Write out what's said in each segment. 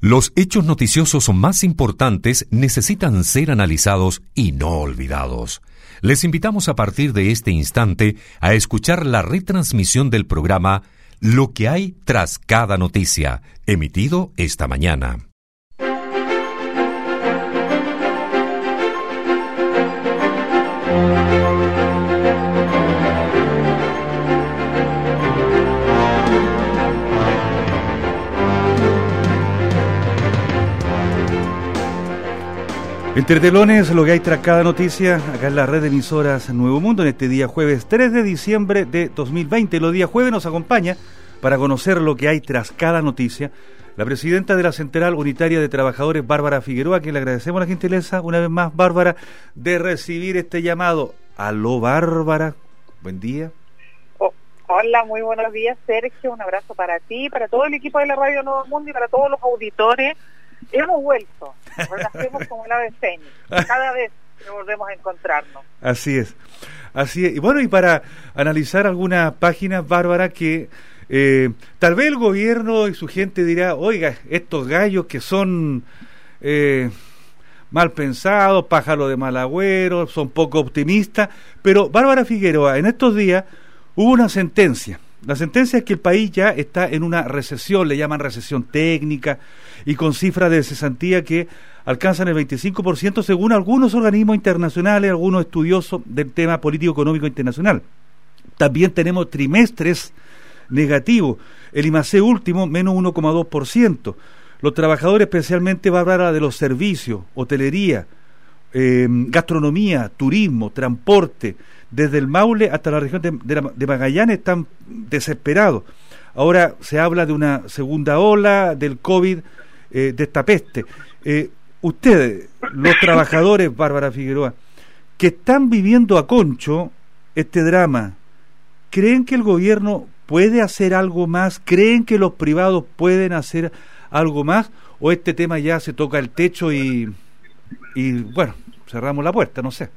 Los hechos noticiosos más importantes necesitan ser analizados y no olvidados. Les invitamos a partir de este instante a escuchar la retransmisión del programa Lo que hay tras cada noticia, emitido esta mañana. Entre telones, lo que hay tras cada noticia, acá en la red de emisoras Nuevo Mundo, en este día jueves 3 de diciembre de 2020. Los días jueves nos acompaña para conocer lo que hay tras cada noticia la presidenta de la Central Unitaria de Trabajadores, Bárbara Figueroa, a quien le agradecemos la gentileza, una vez más, Bárbara, de recibir este llamado. Aló, Bárbara, buen día. Hola, muy buenos días, Sergio, un abrazo para ti, para todo el equipo de la Radio Nuevo Mundo y para todos los auditores. Hemos vuelto, renacemos como el ave fénix, cada vez que volvemos a encontrarnos. Así es. Y bueno, y para analizar algunas páginas, Bárbara, que tal vez el gobierno y su gente dirá, oiga, estos gallos que son mal pensados, pájaros de mal agüero, son poco optimistas, pero Bárbara Figueroa, en estos días hubo una sentencia. La sentencia es que el país ya está en una recesión, le llaman recesión técnica, y con cifras de cesantía que alcanzan el 25% según algunos organismos internacionales, algunos estudiosos del tema político-económico internacional. También tenemos trimestres negativos, el IMACE último menos 1,2%. Los trabajadores, especialmente, Bárbara, de los servicios, hotelería, gastronomía, turismo, transporte, desde el Maule hasta la región de Magallanes, están desesperados. Ahora se habla de una segunda ola del COVID, de esta peste. Ustedes, los trabajadores, Bárbara Figueroa, que están viviendo a concho este drama, ¿creen que el gobierno puede hacer algo más? ¿Creen que los privados pueden hacer algo más? ¿O este tema ya se toca el techo y bueno, cerramos la puerta, no sé?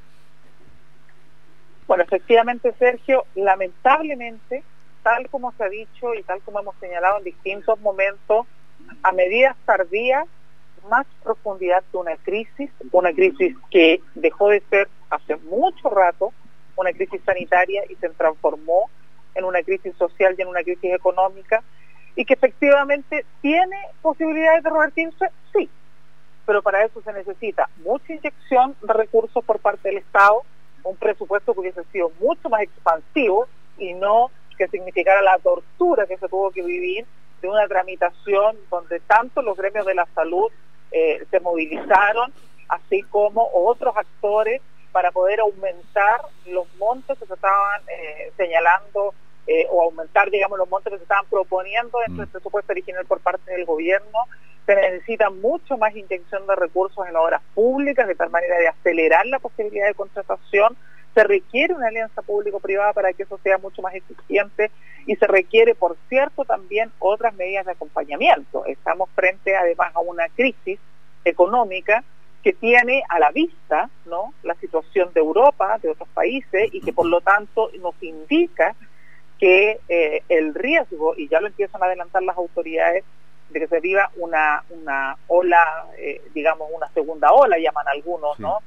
Bueno, efectivamente, Sergio, lamentablemente, tal como se ha dicho y tal como hemos señalado en distintos momentos, a medidas tardías, más profundidad que una crisis que dejó de ser hace mucho rato una crisis sanitaria y se transformó en una crisis social y en una crisis económica, y que efectivamente tiene posibilidades de revertirse, sí, pero para eso se necesita mucha inyección de recursos por parte del Estado, un presupuesto que hubiese sido mucho más expansivo y no que significara la tortura que se tuvo que vivir de una tramitación donde tanto los gremios de la salud se movilizaron, así como otros actores, para poder aumentar los montos que se estaban señalando o aumentar, digamos, los montos que se estaban proponiendo dentro del presupuesto original por parte del gobierno. Se necesita mucho más inyección de recursos en obras públicas, de tal manera de acelerar la posibilidad de contratación. Se requiere una alianza público-privada para que eso sea mucho más eficiente y se requiere, por cierto, también otras medidas de acompañamiento. Estamos frente, además, a una crisis económica que tiene a la vista, ¿no?, la situación de Europa, de otros países, y que por lo tanto nos indica que el riesgo, y ya lo empiezan a adelantar las autoridades, de que se viva una ola, digamos una segunda ola, llaman algunos, ¿no?,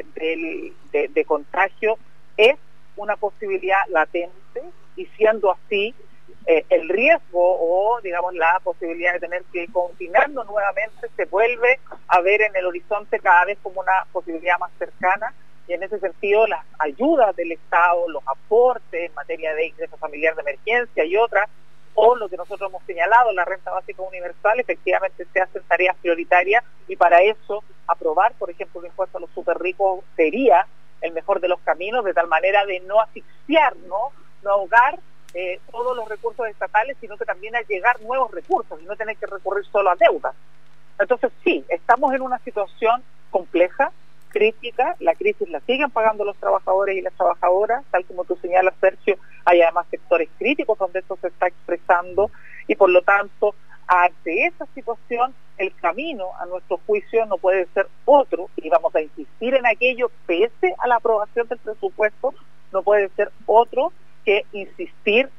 de contagio, es una posibilidad latente, y siendo así, el riesgo o, digamos, la posibilidad de tener que confinarnos nuevamente se vuelve a ver en el horizonte cada vez como una posibilidad más cercana, y en ese sentido las ayudas del Estado, los aportes en materia de ingreso familiar de emergencia y otras, o lo que nosotros hemos señalado, la renta básica universal, efectivamente se hacen tareas prioritarias, y para eso aprobar, por ejemplo, un impuesto a los súper ricos sería el mejor de los caminos, de tal manera de no asfixiar, no ahogar todos los recursos estatales, sino que también a llegar nuevos recursos y no tener que recurrir solo a deuda. Entonces sí, estamos en una situación compleja, crítica, la crisis la siguen pagando los trabajadores y las trabajadoras, tal como tú señalas, Sergio. Hay además sectores críticos donde esto se está expresando, y por lo tanto, ante esa situación, el camino, a nuestro juicio, no puede ser otro, y vamos a insistir en aquello, pese a la aprobación del presupuesto, no puede ser otro que insistir en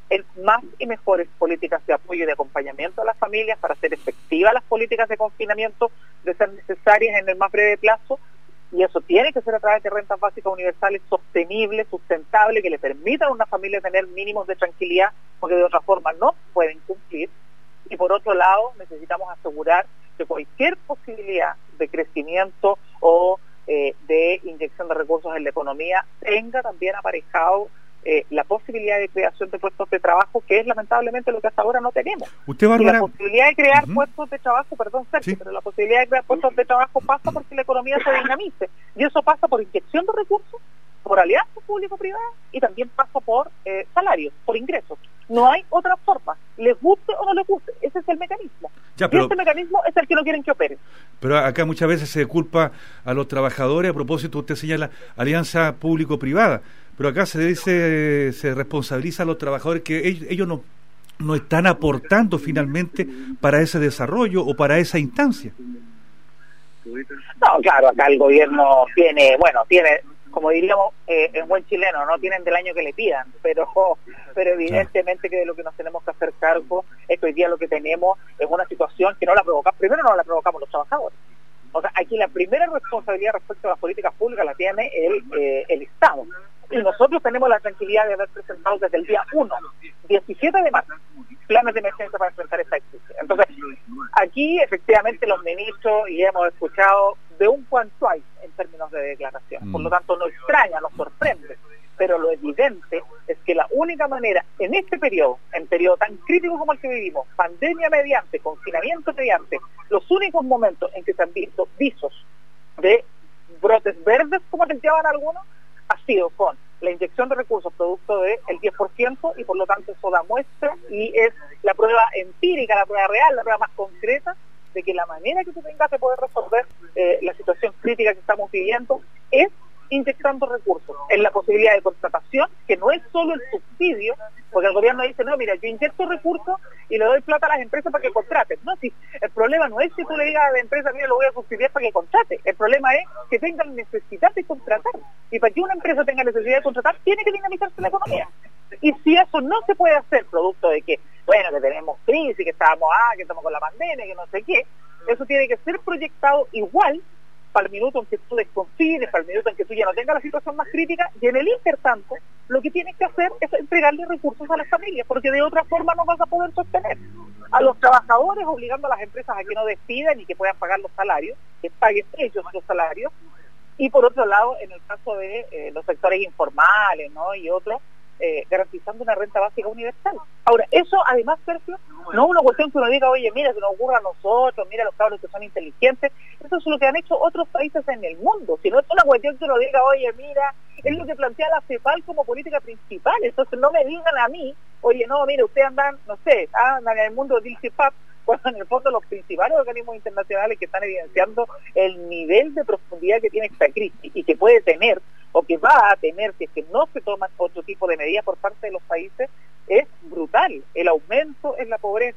más y mejores políticas de apoyo y de acompañamiento a las familias para hacer efectivas las políticas de confinamiento de ser necesarias en el más breve plazo, y eso tiene que ser a través de rentas básicas universales sostenibles, sustentables, que le permitan a una familia tener mínimos de tranquilidad, porque de otra forma no pueden cumplir. Y por otro lado, necesitamos asegurar que cualquier posibilidad de crecimiento o de inyección de recursos en la economía tenga también aparejado la posibilidad de creación de puestos de trabajo, que es lamentablemente lo que hasta ahora no tenemos. Usted, Bárbara, y la posibilidad de crear puestos de trabajo, perdón, Sergio, ¿sí? Pero la posibilidad de crear puestos de trabajo pasa porque la economía se dinamice, y eso pasa por inyección de recursos, por alianzas público-privadas, y también pasa por salarios, por ingresos. No hay otra forma, les guste o no les guste, ese es el mecanismo. Ya, pero, y este mecanismo es el que no quieren que opere. Pero acá muchas veces se culpa a los trabajadores. A propósito, usted señala alianza público-privada, pero acá se dice, se responsabiliza a los trabajadores que ellos no están aportando finalmente para ese desarrollo o para esa instancia. No, claro, acá el gobierno tiene, como diríamos en buen chileno, no tienen del año que le pidan, pero evidentemente que de lo que nos tenemos que hacer cargo es que hoy día lo que tenemos es una situación que no la provocamos los trabajadores. O sea, aquí la primera responsabilidad respecto a las políticas públicas la tiene el Estado. Y nosotros tenemos la tranquilidad de haber presentado desde el día 1, 17 de marzo, planes de emergencia para enfrentar esta crisis. Entonces, aquí efectivamente los ministros, y hemos escuchado de un cuanto hay en términos de declaración. Por lo tanto, no extraña, nos sorprende. Pero lo evidente es que la única manera en este periodo, en periodo tan crítico como el que vivimos, pandemia mediante, confinamiento mediante, los únicos momentos en que se han visto visos de brotes verdes, como les llaman algunos, ha sido con la inyección de recursos producto del 10%, y por lo tanto eso da muestra y es la prueba empírica, la prueba real, la prueba más concreta de que la manera que tú tengas de poder resolver la situación crítica que estamos viviendo es inyectando recursos en la posibilidad de contratación, que no es solo el subsidio, porque el gobierno dice, no, mira, yo inyecto recursos y le doy plata a las empresas para que contraten. No, si el problema no es que tú le digas a la empresa, mira, lo voy a subsidiar para que contrate, el problema es que tengan necesidad de contratar, y para que una empresa tenga necesidad de contratar, tiene que dinamizarse la economía. Y si eso no se puede hacer, producto de que, bueno, que tenemos crisis, que estamos con la pandemia, que no sé qué, eso tiene que ser proyectado igual para el minuto en que tú desconfines, para el minuto en que tú ya no tengas la situación más crítica, y en el intertanto, lo que tienes que hacer es entregarle recursos a las familias, porque de otra forma no vas a poder sostener a los trabajadores, obligando a las empresas a que no despidan y que puedan pagar los salarios, que paguen ellos los salarios, y por otro lado, en el caso de los sectores informales, ¿no?, y otros, garantizando una renta básica universal. Ahora, eso además, Sergio, no es una cuestión que uno diga, oye, mira, se nos ocurra a nosotros, mira los cabros que son inteligentes, eso es lo que han hecho otros países en el mundo, sino es una cuestión que uno diga, oye, mira, es lo que plantea la CEPAL como política principal. Entonces no me digan a mí, oye, no, mira, ustedes andan, no sé, andan en el mundo del CIPAP, cuando en el fondo los principales organismos internacionales que están evidenciando el nivel de profundidad que tiene esta crisis y que puede tener, o que va a tener, si es que no se toman otro tipo de medidas por parte de los países, es brutal. El aumento en la pobreza,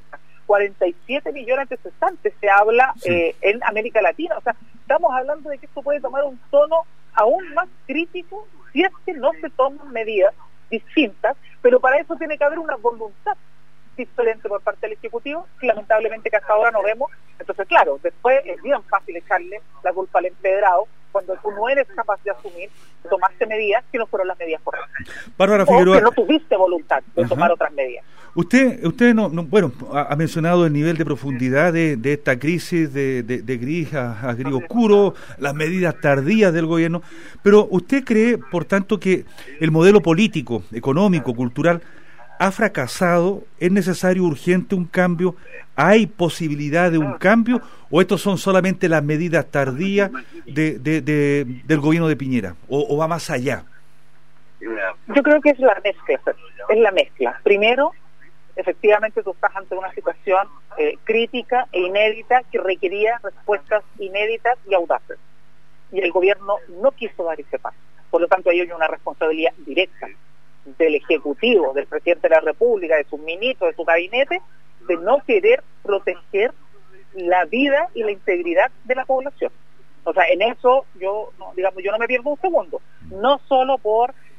47 millones de cesantes se habla en América Latina. O sea, estamos hablando de que esto puede tomar un tono aún más crítico si es que no se toman medidas distintas, pero para eso tiene que haber una voluntad diferente por parte del Ejecutivo, que lamentablemente que hasta ahora no vemos. Entonces, claro, después es bien fácil echarle la culpa al empedrado cuando tú no eres capaz de asumir, tomaste medidas que no fueron las medidas correctas. Bárbara Figueroa, o que no tuviste voluntad de tomar otras medidas. Usted bueno, ha mencionado el nivel de profundidad de esta crisis, de gris a gris oscuro, las medidas tardías del gobierno, pero ¿usted cree, por tanto, que el modelo político, económico, cultural ha fracasado? ¿Es necesario urgente un cambio? ¿Hay posibilidad de un cambio? ¿O estos son solamente las medidas tardías del gobierno de Piñera? ¿O va más allá? Yo creo que es la mezcla. Primero, efectivamente tú estás ante una situación crítica e inédita que requería respuestas inéditas y audaces. Y el gobierno no quiso dar ese paso. Por lo tanto, hay una responsabilidad directa del Ejecutivo, del Presidente de la República, de sus ministros, de su gabinete, de no querer proteger la vida y la integridad de la población. O sea, en eso yo no me pierdo un segundo. No solo por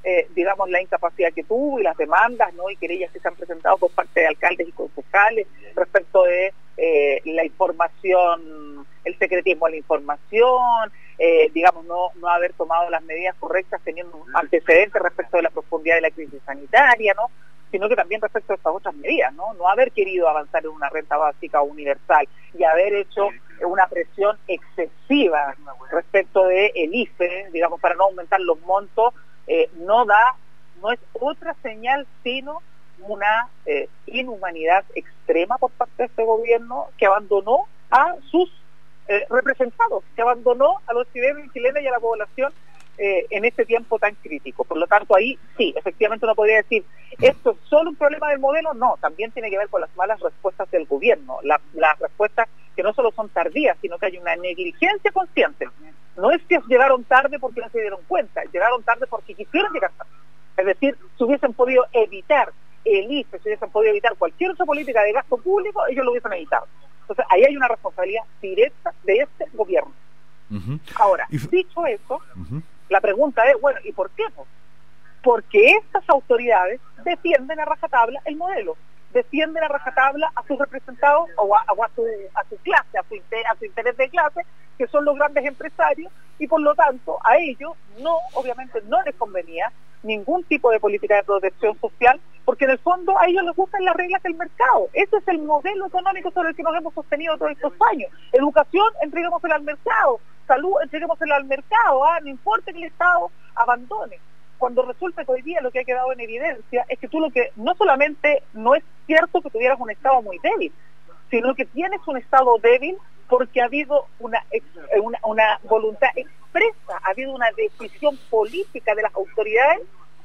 digamos, la incapacidad que tuvo y las demandas, ¿no?, y querellas que se han presentado por parte de alcaldes y concejales respecto de la información, el secretismo de la información, digamos, no haber tomado las medidas correctas teniendo antecedentes respecto de la profundidad de la crisis sanitaria, ¿no?, sino que también respecto a estas otras medidas, no haber querido avanzar en una renta básica universal y haber hecho una presión excesiva respecto de el IFE, digamos, para no aumentar los montos, no es otra señal sino una inhumanidad extrema por parte de este gobierno, que abandonó a sus representados, que abandonó a los chilenos y chilenas y a la población en este tiempo tan crítico. Por lo tanto, ahí sí, efectivamente uno podría decir, ¿esto es solo un problema del modelo? No, también tiene que ver con las malas respuestas del gobierno, las respuestas que no solo son tardías, sino que hay una negligencia consciente. No es que llegaron tarde porque no se dieron cuenta, llegaron tarde porque quisieron llegar tarde. Es decir, si hubiesen podido evitar el IFE, si hubiesen podido evitar cualquier otra política de gasto público, ellos lo hubiesen evitado. Entonces, ahí hay una responsabilidad directa de este gobierno. Uh-huh. Ahora, dicho eso, la pregunta es, bueno, ¿y por qué? Porque estas autoridades defienden a rajatabla el modelo, defienden a rajatabla a sus representados o a su clase, a su interés de clase, que son los grandes empresarios, y por lo tanto a ellos obviamente no les convenía ningún tipo de política de protección social, porque en el fondo a ellos les gustan las reglas del mercado. Ese es el modelo económico sobre el que nos hemos sostenido todos estos años. Educación, entreguémosela al mercado. Salud, entreguémosela al mercado. No importa que el Estado abandone. Cuando resulta que hoy día lo que ha quedado en evidencia es que tú no solamente no es cierto que tuvieras un Estado muy débil, sino que tienes un Estado débil porque ha habido una voluntad expresa, ha habido una decisión política de las autoridades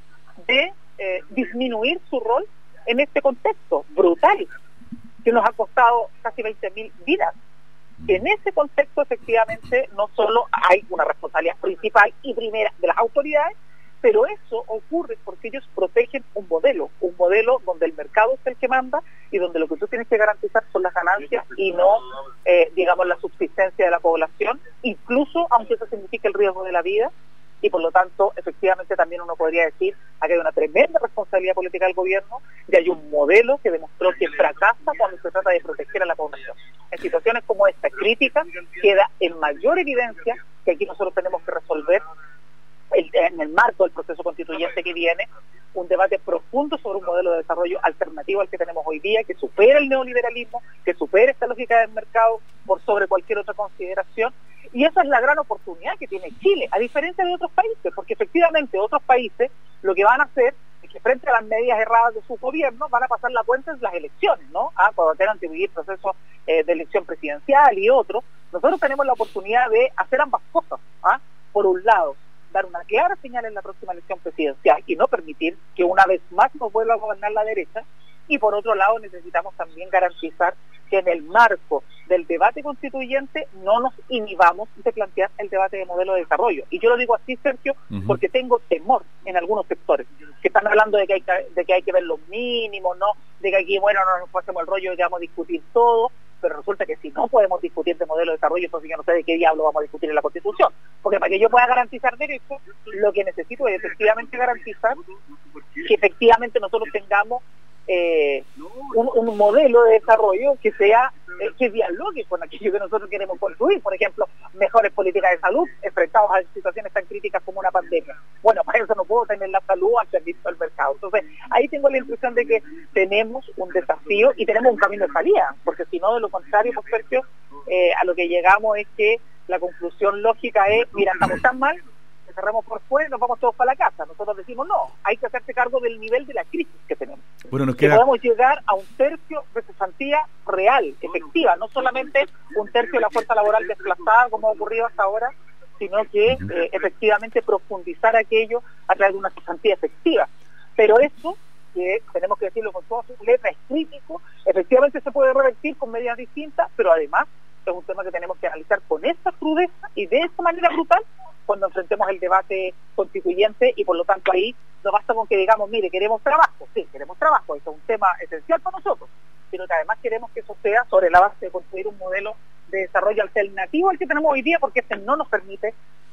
de disminuir su rol en este contexto brutal, que nos ha costado casi 20.000 vidas. En ese contexto, efectivamente, no solo hay una responsabilidad principal y primera de las autoridades, pero eso ocurre porque ellos protegen un modelo donde el mercado es el que manda y donde lo que tú tienes que garantizar son las ganancias y no, digamos, la subsistencia de la población, incluso aunque eso signifique el riesgo de la vida. Y por lo tanto, efectivamente, también uno podría decir que hay una tremenda responsabilidad política del gobierno y hay un modelo que demostró que fracasa cuando se trata de proteger a la población. En situaciones como esta crítica, queda en mayor evidencia que aquí nosotros tenemos que resolver en el marco del proceso constituyente que viene, un debate profundo sobre un modelo de desarrollo alternativo al que tenemos hoy día, que supera el neoliberalismo, que supera esta lógica del mercado por sobre cualquier otra consideración. Y esa es la gran oportunidad que tiene Chile, a diferencia de otros países, porque efectivamente otros países lo que van a hacer es que frente a las medidas erradas de su gobierno van a pasar la cuenta en las elecciones, ¿no? Cuando tengan que vivir procesos de elección presidencial y otros. Nosotros tenemos la oportunidad de hacer ambas cosas. Por un lado, dar una clara señal en la próxima elección presidencial y no permitir que una vez más nos vuelva a gobernar la derecha, y por otro lado necesitamos también garantizar que en el marco del debate constituyente no nos inhibamos de plantear el debate de modelo de desarrollo. Y yo lo digo así, Sergio, porque tengo temor en algunos sectores que están hablando de que hay que ver los mínimos, ¿no? De que aquí, bueno, no nos pasemos el rollo y que vamos a discutir todo, pero resulta que si no podemos discutir de modelo de desarrollo, entonces yo no sé de qué diablo vamos a discutir en la Constitución. Porque para que yo pueda garantizar derechos, lo que necesito es efectivamente garantizar que efectivamente nosotros tengamos un modelo de desarrollo que sea que dialogue con aquello que nosotros queremos construir. Por ejemplo, mejores políticas de salud enfrentados a situaciones tan críticas como una pandemia. Bueno, para eso no puedo tener la salud al servicio del mercado. Entonces, ahí tengo la impresión de que tenemos un desafío y tenemos un camino de salida, porque si no, de lo contrario, por Sergio, a lo que llegamos es que la conclusión lógica es, mira, estamos tan mal, cerramos por fuera y nos vamos todos para la casa. Nosotros decimos, no, hay que hacerse cargo del nivel de la crisis que tenemos. Bueno, nos queda... que podemos llegar a un tercio de cesantía real, efectiva, no solamente un tercio de la fuerza laboral desplazada como ha ocurrido hasta ahora, sino que efectivamente profundizar aquello a través de una cesantía efectiva. Pero eso, que tenemos que decirlo con todas sus letras, es crítico, efectivamente se puede revertir con medidas distintas, pero además es un tema que tenemos que analizar con esa crudeza y de esa manera brutal cuando enfrentemos el debate constituyente, y por lo tanto ahí no basta con que digamos, mire, queremos trabajo, sí, queremos trabajo, eso es un tema esencial para nosotros, pero que además queremos que eso sea sobre la base de construir un modelo de desarrollo alternativo al que tenemos hoy día, porque este no nos permite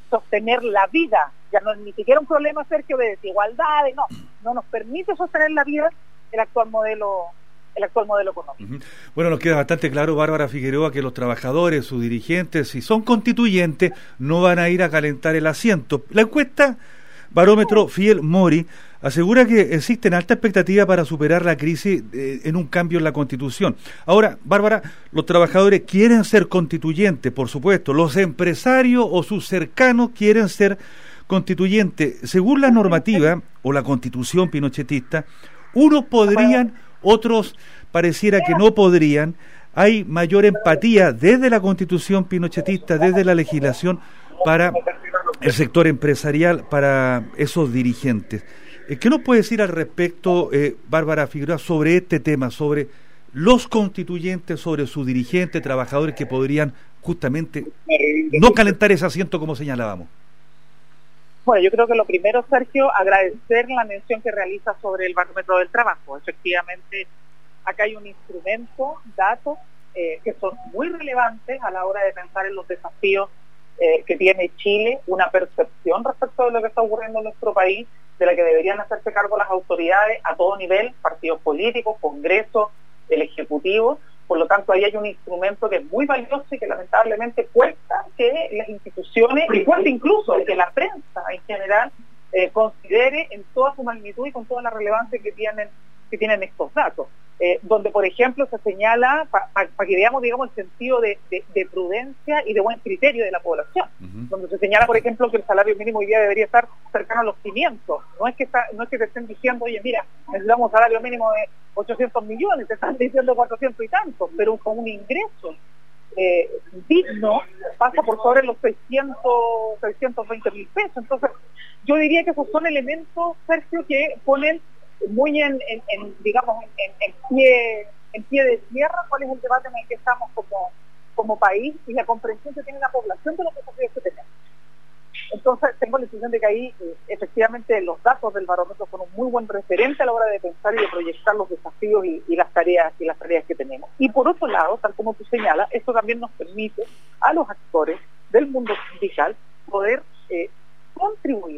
sostener la vida. Ya no es ni siquiera un problema, Sergio, de desigualdades, no nos permite sostener la vida el actual modelo económico. Uh-huh. Bueno, nos queda bastante claro, Bárbara Figueroa, que los trabajadores, sus dirigentes, si son constituyentes, no van a ir a calentar el asiento. La encuesta Barómetro Fiel Mori asegura que existen altas expectativas para superar la crisis en un cambio en la Constitución. Ahora, Bárbara, los trabajadores quieren ser constituyentes, por supuesto. Los empresarios o sus cercanos quieren ser constituyentes. Según la normativa o la Constitución pinochetista, unos podrían, otros pareciera que no podrían. Hay mayor empatía desde la Constitución pinochetista, desde la legislación, para el sector empresarial, para esos dirigentes. ¿Qué nos puede decir al respecto, Bárbara Figueroa, sobre este tema, sobre los constituyentes, sobre sus dirigentes, trabajadores que podrían justamente no calentar ese asiento como señalábamos? Bueno, yo creo que lo primero, Sergio, agradecer la mención que realiza sobre el barómetro del trabajo. Efectivamente, acá hay un instrumento, datos, que son muy relevantes a la hora de pensar en los desafíos que tiene Chile, una percepción respecto de lo que está ocurriendo en nuestro país, de la que deberían hacerse cargo las autoridades a todo nivel, partidos políticos, Congreso, el Ejecutivo. Por lo tanto, ahí hay un instrumento que es muy valioso y que lamentablemente cuesta que las instituciones, y cuesta incluso que la prensa en general considere en toda su magnitud y con toda la relevancia que tienen estos datos. Donde, por ejemplo, se señala, para que veamos, digamos, el sentido de prudencia y de buen criterio de la población, donde se señala, por ejemplo, que el salario mínimo hoy día debería estar cercano a los 500. No es que te estén diciendo, oye, mira, necesitamos un salario mínimo de 800 millones, te están diciendo 400 y tantos, pero con un ingreso digno pasa por sobre los 620 mil pesos. Entonces, yo diría que esos son elementos, Sergio, que ponen muy en pie de tierra cuál es el debate en el que estamos como país y la comprensión que tiene la población de los desafíos que tenemos. Entonces tengo la impresión de que ahí efectivamente los datos del barómetro son un muy buen referente a la hora de pensar y de proyectar los desafíos y las tareas que tenemos. Y por otro lado, tal como tú señalas, esto también nos permite a los actores del mundo sindical poder contribuir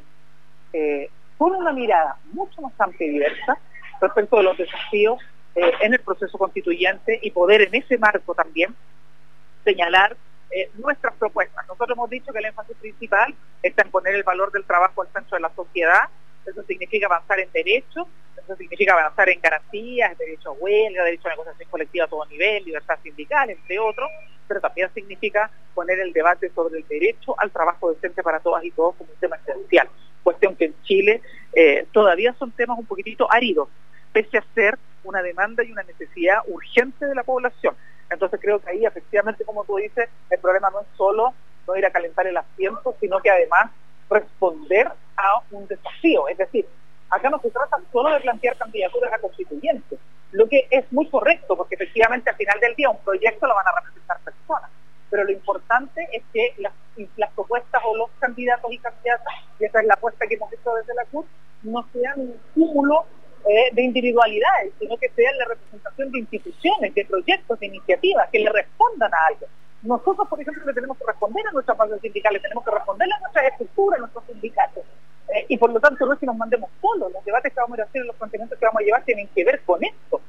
con una mirada mucho más amplia y diversa respecto de los desafíos en el proceso constituyente y poder en ese marco también señalar nuestras propuestas. Nosotros hemos dicho que el énfasis principal está en poner el valor del trabajo al centro de la sociedad. Eso significa avanzar en derechos, eso significa avanzar en garantías, derecho a huelga, derecho a negociación colectiva a todo nivel, libertad sindical, entre otros, pero también significa poner el debate sobre el derecho al trabajo decente para todas y todos como un tema esencial. Cuestión que en Chile todavía son temas un poquitito áridos, pese a ser una demanda y una necesidad urgente de la población. Entonces creo que ahí efectivamente, como tú dices, el problema no es solo no ir a calentar el asiento, sino que además responder a un desafío. Es decir, acá no se trata solo de plantear candidaturas a constituyentes, lo que es muy correcto, porque efectivamente al final del día un proyecto lo van a representar personas. Pero lo importante es que las propuestas o los candidatos y candidatas, y esa es la apuesta que hemos hecho desde la CUT, no sean un cúmulo de individualidades, sino que sean la representación de instituciones, de proyectos, de iniciativas, que le respondan a algo. Nosotros, por ejemplo, le tenemos que responder a nuestras bases sindicales, tenemos que responder a nuestras estructuras, a nuestros sindicatos. Y por lo tanto no es que nos mandemos solos, los debates que vamos a hacer, los contenidos que vamos a llevar tienen que ver con esto,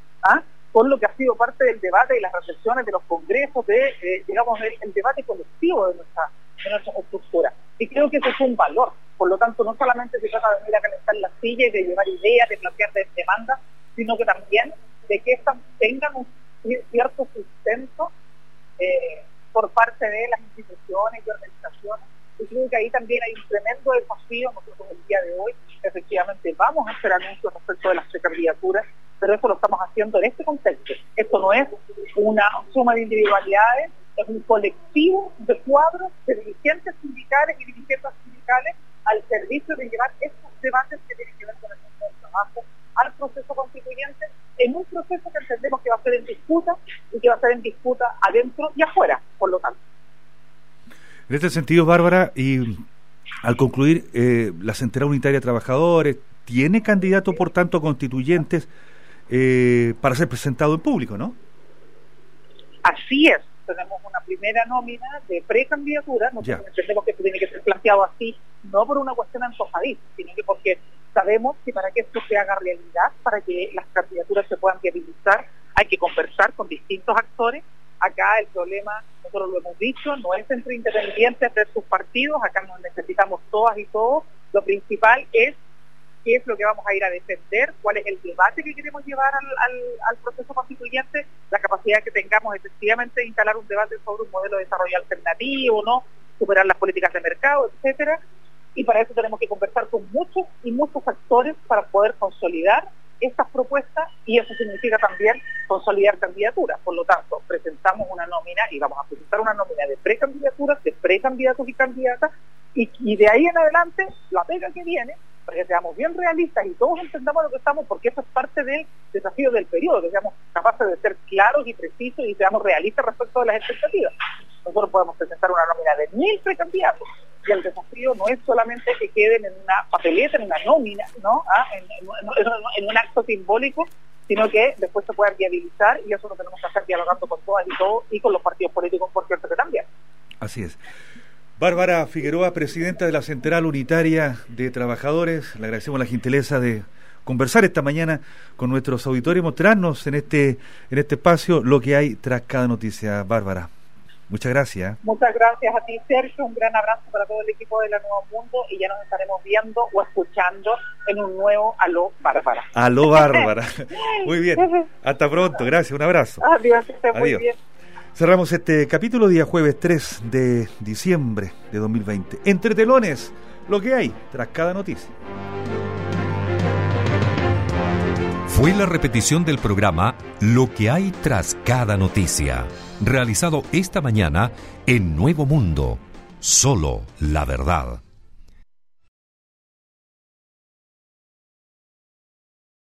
con lo que ha sido parte del debate y las reflexiones de los congresos, digamos, el debate colectivo de nuestras estructuras. Y creo que eso es un valor. Por lo tanto, no solamente se trata de venir a calentar las sillas, de llevar ideas, de plantear demandas, sino que también de que estas tengan un cierto sustento por parte de las instituciones y organizaciones. Y creo que ahí también hay un tremendo desafío. Nosotros el día de hoy efectivamente vamos a hacer anuncios respecto de las precandidaturas, pero eso lo estamos haciendo en este contexto. Esto no es una suma de individualidades, es un colectivo de cuadros de dirigentes sindicales y dirigentes sindicales al servicio de llevar estos debates que tienen que ver con el mundo del trabajo al proceso constituyente, en un proceso que entendemos que va a ser en disputa y que va a ser en disputa adentro y afuera, por lo tanto. En este sentido, Bárbara, y al concluir, la Central Unitaria de Trabajadores tiene candidato, por tanto, constituyentes para ser presentado en público, ¿no? Así es. tenemos una primera nómina de precandidatura. Nosotros Ya. entendemos que esto tiene que ser planteado así, no por una cuestión antojadiza, sino que porque sabemos que para que esto se haga realidad, para que las candidaturas se puedan viabilizar, hay que conversar con distintos actores. Acá el problema, nosotros lo hemos dicho, no es entre independientes versus partidos, acá nos necesitamos todas y todos. Lo principal es qué es lo que vamos a ir a defender, cuál es el debate que queremos llevar al proceso constituyente, la capacidad que tengamos efectivamente de instalar un debate sobre un modelo de desarrollo alternativo, ¿no? Superar las políticas de mercado, etcétera. Y para eso tenemos que conversar con muchos y muchos actores para poder consolidar estas propuestas, y eso significa también consolidar candidaturas. Por lo tanto, presentamos una nómina y vamos a presentar una nómina de precandidaturas, de precandidatos y candidatas, y de ahí en adelante, la pega que viene, para que seamos bien realistas y todos entendamos lo que estamos, porque eso es parte del desafío del periodo, que seamos capaces de ser claros y precisos y seamos realistas respecto de las expectativas. Nosotros podemos presentar una nómina de 1000 precandidatos, y el desafío no es solamente que queden en una papeleta, en una nómina, ¿no? En un acto simbólico, sino que después se puedan viabilizar, y eso lo tenemos que hacer dialogando con todas y todos, y con los partidos políticos, por cierto, que también. Así es. Bárbara Figueroa, presidenta de la Central Unitaria de Trabajadores, le agradecemos la gentileza de conversar esta mañana con nuestros auditores y mostrarnos en este espacio lo que hay tras cada noticia. Bárbara, muchas gracias. Muchas gracias a ti, Sergio, un gran abrazo para todo el equipo de La Nuevo Mundo, y ya nos estaremos viendo o escuchando en un nuevo Aló Bárbara. Aló Bárbara. Muy bien, hasta pronto, gracias, un abrazo. Adiós, que estés muy Adiós. bien. Cerramos este capítulo día jueves 3 de diciembre de 2020. Entre telones, lo que hay tras cada noticia. Fue la repetición del programa Lo que hay tras cada noticia, realizado esta mañana en Nuevo Mundo. Solo la verdad.